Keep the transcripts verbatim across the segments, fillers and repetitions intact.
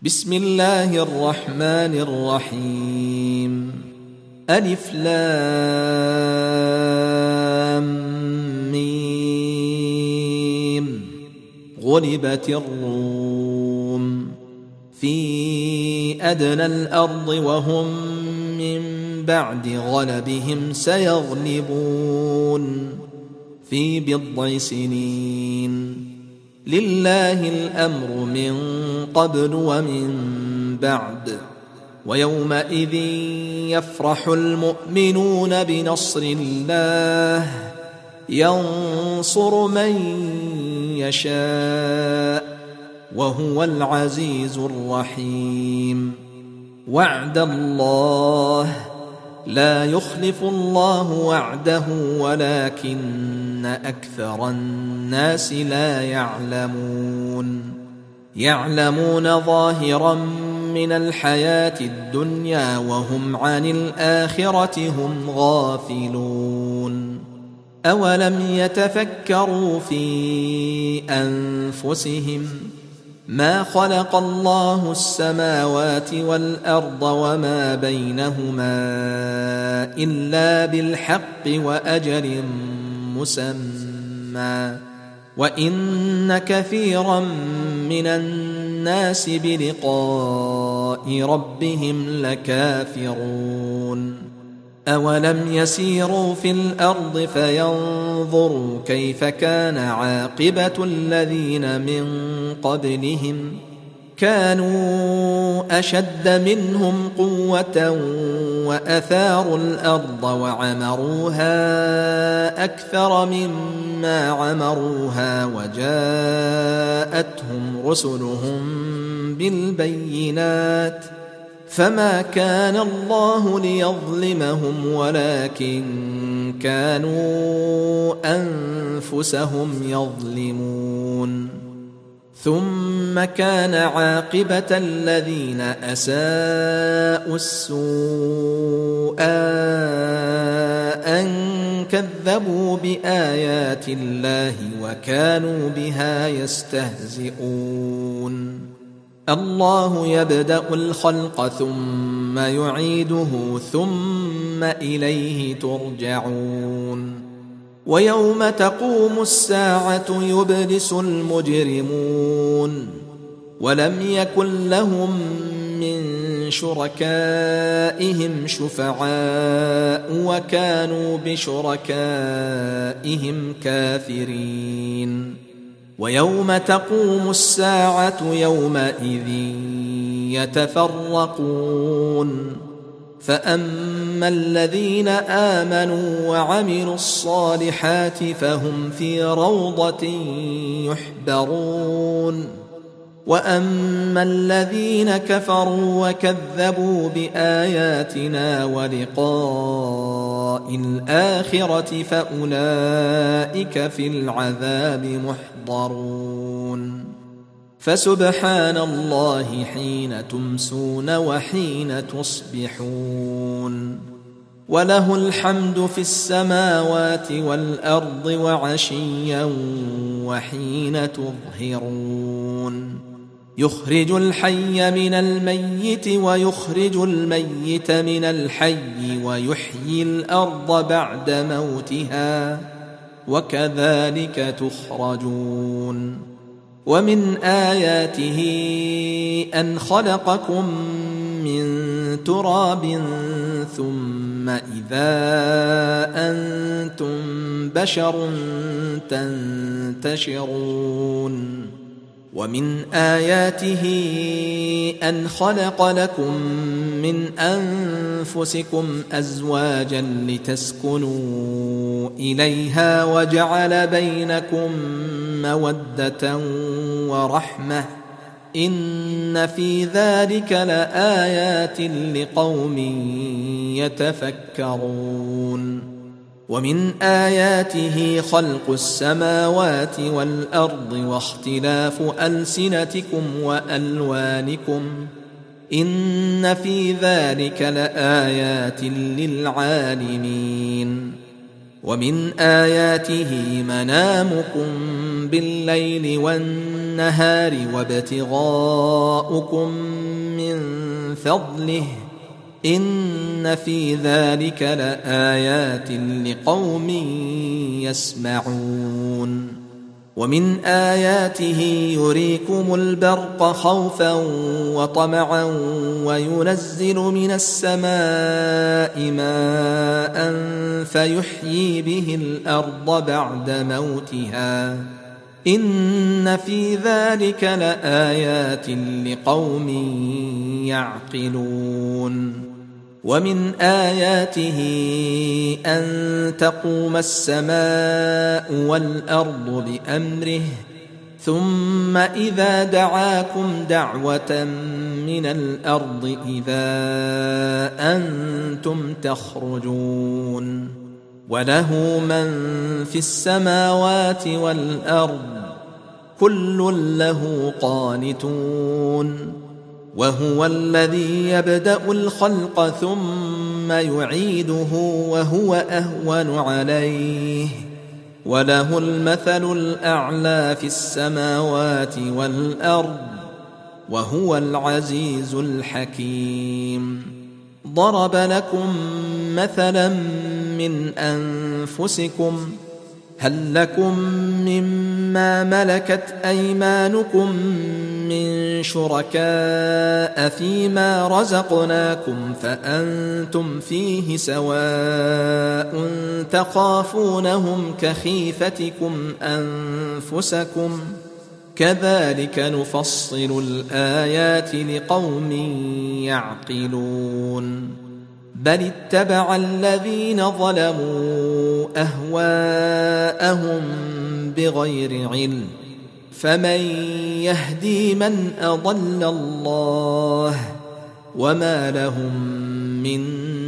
بسم الله الرحمن الرحيم. ألف لام ميم. غلبت الروم في أدنى الأرض وهم من بعد غلبهم سيغلبون في بضع سنين. لله الأمر من قبل ومن بعد، ويومئذ يفرح المؤمنون بنصر الله ينصر من يشاء وهو العزيز الرحيم. وعد الله لا يخلف الله وعده ولكن أكثر الناس لا يعلمون. يعلمون ظاهرا من الحياة الدنيا وهم عن الآخرة هم غافلون. أولم يتفكروا في أنفسهم ما خلق الله السماوات والأرض وما بينهما إلا بالحق وأجل مسمى، وإن كثيرا من الناس بلقاء ربهم لكافرون. أولم يسيروا في الأرض فينظروا كيف كان عاقبة الذين من قبلهم كانوا أشد منهم قوة وأثاروا الأرض وعمروها أكثر مما عمروها وجاءتهم رسلهم بالبينات فما كان الله ليظلمهم ولكن كانوا أنفسهم يظلمون. ثم كان عاقبة الذين أساءوا السوء أن كذبوا بآيات الله وكانوا بها يستهزئون. الله يبدأ الخلق ثم يعيده ثم إليه ترجعون. ويوم تقوم الساعة يبلس المجرمون ولم يكن لهم من شركائهم شفعاء وكانوا بشركائهم كافرين. ويوم تقوم الساعة يومئذ يتفرقون فأما الذين آمنوا وعملوا الصالحات فهم في روضة يحبرون، وأما الذين كفروا وكذبوا بآياتنا ولقاء الآخرة فأولئك في العذاب محضرون. فسبحان الله حين تمسون وحين تصبحون، وله الحمد في السماوات والأرض وعشيا وحين تظهرون. يخرج الحي من الميت ويخرج الميت من الحي ويحيي الأرض بعد موتها وكذلك تخرجون. ومن آياته أن خلقكم من تراب ثم إذا أنتم بشر تنتشرون. ومن آياته أن خلق لكم من أنفسكم أزواجا لتسكنوا إليها وجعل بينكم مودة ورحمة إن في ذلك لآيات لقوم يتفكرون. ومن آياته خلق السماوات والأرض واختلاف ألسنتكم وألوانكم إن في ذلك لآيات للعالمين. ومن آياته منامكم بالليل والنهار النهار وابتغاؤكم من فضله إن في ذلك لآيات لقوم يسمعون ومن آياته يريكم البرق خوفا وطمعا وينزل من السماء ماء فيحيي به الأرض بعد موتها إن في ذلك لآيات لقوم يعقلون ومن آياته أن تقوم السماء والأرض بأمره ثم إذا دعاكم دعوة من الأرض إذا أنتم تخرجون وله من في السماوات والأرض كل له قانتون وهو الذي يبدأ الخلق ثم يعيده وهو أهون عليه وله المثل الأعلى في السماوات والأرض وهو العزيز الحكيم ضرب لكم مثلا من أنفسكم هل لكم مما ملكت أيمانكم من شركاء فيما رزقناكم فأنتم فيه سواء تخافونهم كخيفتكم أنفسكم كذلك نفصل الآيات لقوم يعقلون بل اتبع الذين ظلموا أهواءهم بغير علم فمن يهدي من أضل الله وما لهم من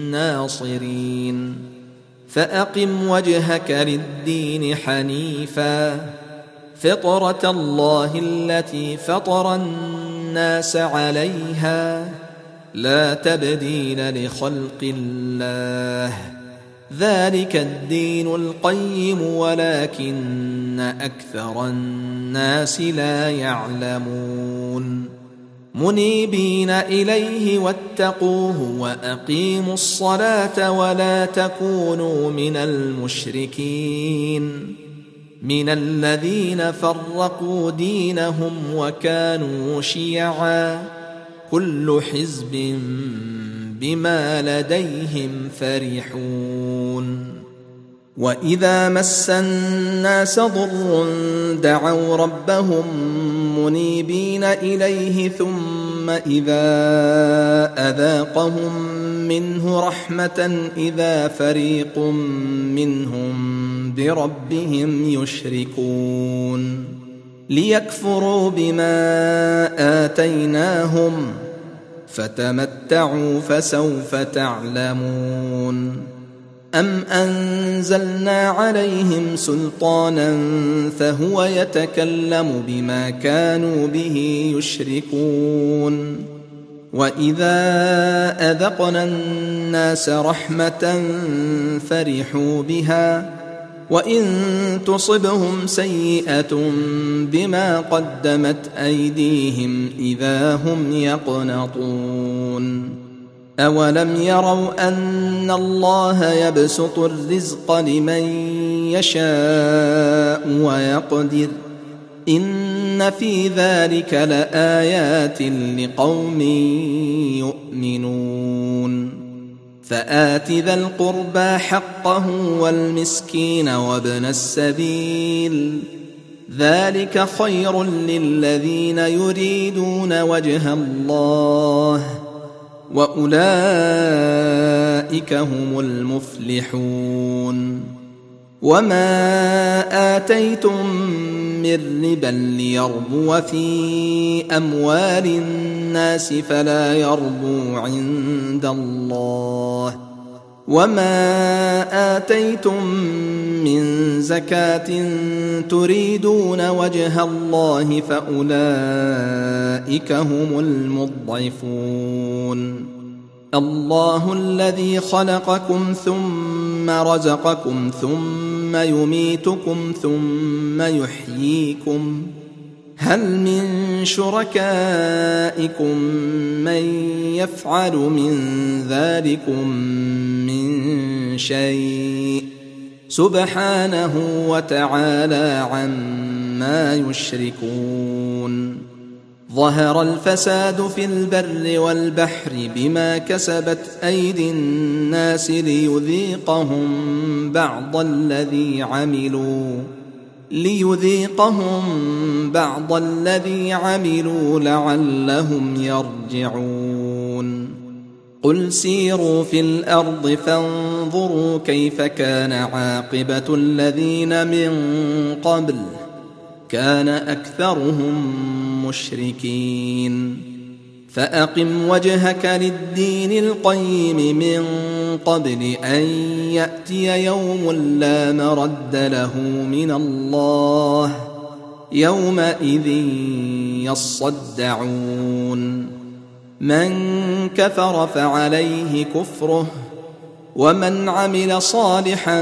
ناصرين فأقم وجهك للدين حنيفا فطرة الله التي فطر الناس عليها لا تبديل لخلق الله ذلك الدين القيم ولكن أكثر الناس لا يعلمون منيبين إليه واتقوه وأقيموا الصلاة ولا تكونوا من المشركين من الذين فرقوا دينهم وكانوا شيعا كل حزب بما لديهم فرحون وإذا مس الناس ضر دعوا ربهم منيبين إليه ثم إذا أذاقهم منه رحمة إذا فريق منهم بربهم يشركون ليكفروا بما آتيناهم فتمتعوا فسوف تعلمون أم أنزلنا عليهم سلطانا فهو يتكلم بما كانوا به يشركون وإذا أذقنا الناس رحمة فرحوا بها وإن تصبهم سيئة بما قدمت أيديهم إذا هم يقنطون أولم يروا أن الله يبسط الرزق لمن يشاء ويقدر إن في ذلك لآيات لقوم يؤمنون فآت ذا القربى حقه والمسكين وابن السبيل ذلك خير للذين يريدون وجه الله وأولئك هم المفلحون وما آتيتم من ربا ليربو في أموال الناس فلا يربو عند الله وما آتيتم من زكاة تريدون وجه الله فأولئك هم المضعفون الله الذي خلقكم ثم رزقكم ثم يميتكم ثم يحييكم هل من شركائكم من يفعل من ذلكم من شيء سبحانه وتعالى عما يشركون ظهر الفساد في البر والبحر بما كسبت أيدي الناس ليذيقهم بعض الذي عملوا ليذيقهم بعض الذي عملوا لعلهم يرجعون قل سيروا في الأرض فانظروا كيف كان عاقبة الذين من قبل كان أكثرهم مشركين فأقم وجهك للدين القيم من قبل أن يأتي يوم لا مرد له من الله يومئذ يصدعون من كفر فعليه كفره ومن عمل صالحا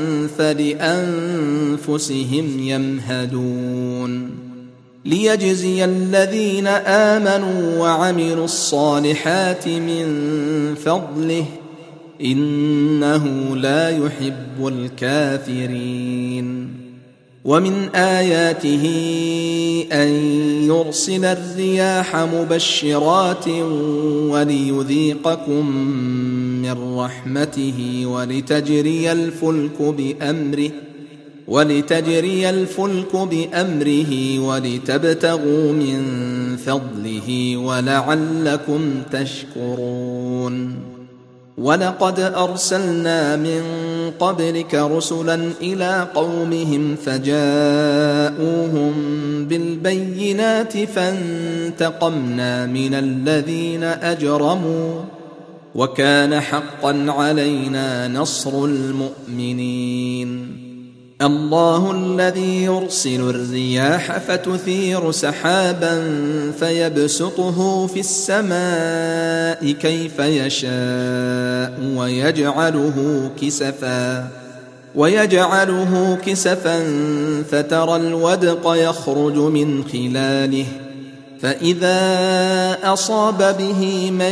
فلأنفسهم يمهدون ليجزي الذين آمنوا وعملوا الصالحات من فضله إنه لا يحب الكافرين ومن آياته أن يرسل الرياح مبشرات وليذيقكم من رحمته ولتجري الفلك بأمره ولتجري الفلك بأمره ولتبتغوا من فضله ولعلكم تشكرون ولقد أرسلنا من قبلك رسلا إلى قومهم فجاءوهم بالبينات فانتقمنا من الذين أجرموا وكان حقا علينا نصر المؤمنين الله الذي يرسل الرياح فتثير سحابا فيبسطه في السماء كيف يشاء ويجعله كسفا ويجعله كسفا فترى الودق يخرج من خلاله فإذا أصاب به من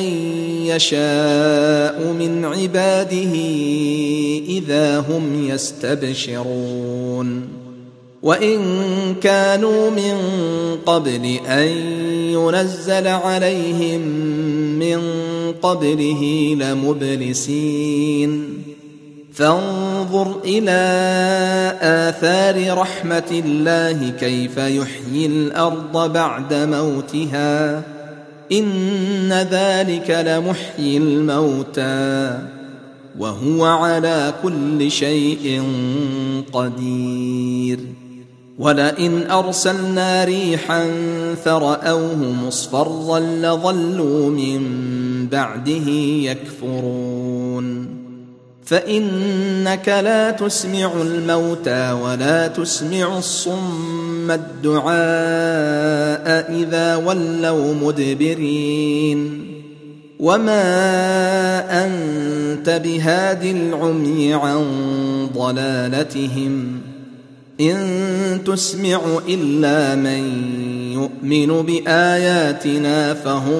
يشاء من عباده إذا هم يستبشرون وإن كانوا من قبل أن ينزل عليهم من قبله لمبلسين فانظر إلى آثار رحمة الله كيف يحيي الأرض بعد موتها إن ذلك لمحيي الموتى وهو على كل شيء قدير ولئن أرسلنا ريحا فرأوه مصفرا لظلوا من بعده يكفرون فإنك لا تسمع الموتى ولا تسمع الصم الدعاء إذا ولوا مدبرين وما أنت بهاد العمي عن ضلالتهم إن تسمع إلا من يؤمن بآياتنا فهم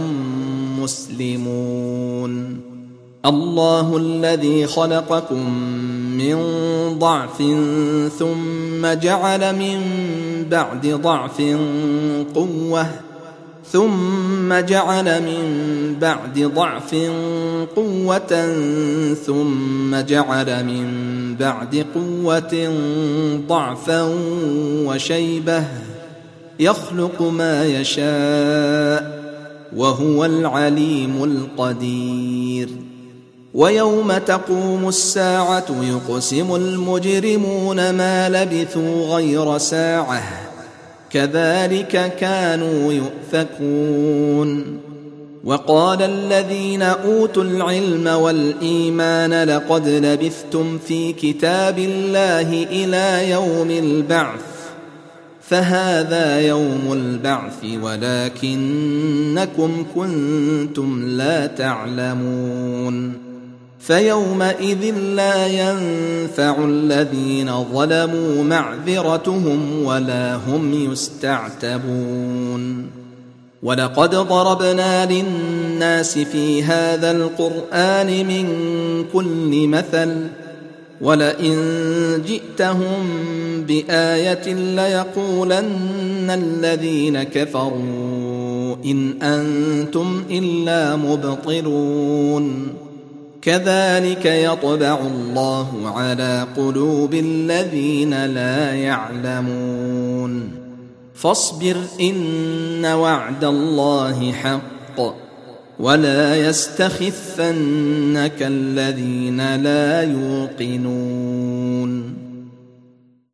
مسلمون الله الذي خلقكم من ضعف ثم جعل من بعد ضعف قوة ثم جعل من بعد ضعف قوة ثم جعل من بعد قوة ضعفا وشيبة يخلق ما يشاء وهو العليم القدير ويوم تقوم الساعة يقسم المجرمون ما لبثوا غير ساعة كذلك كانوا يؤفكون وقال الذين أوتوا العلم والإيمان لقد لبثتم في كتاب الله إلى يوم البعث فهذا يوم البعث ولكنكم كنتم لا تعلمون فيومئذ لا ينفع الذين ظلموا معذرتهم ولا هم يستعتبون ولقد ضربنا للناس في هذا القرآن من كل مثل ولئن جئتهم بآية ليقولن الذين كفروا إن أنتم إلا مبطلون كذلك يطبع الله على قلوب الذين لا يعلمون فاصبر إن وعد الله حق ولا يستخفنك الذين لا يوقنون